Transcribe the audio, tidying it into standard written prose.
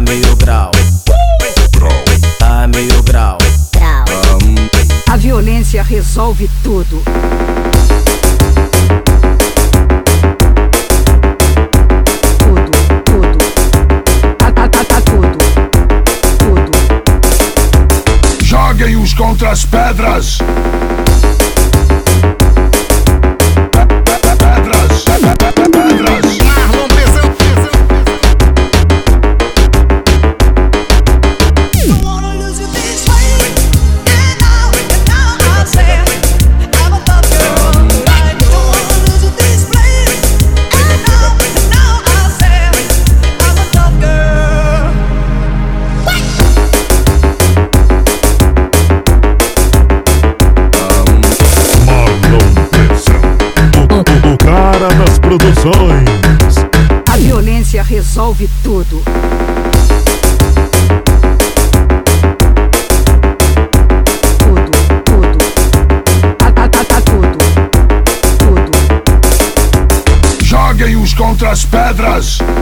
Tá meio grau, tá meio grau. A violência resolve tudo. Joguem-os contra as pedras. Das produções. A violência resolve tudo. Tudo. Joguem-os contra as pedras.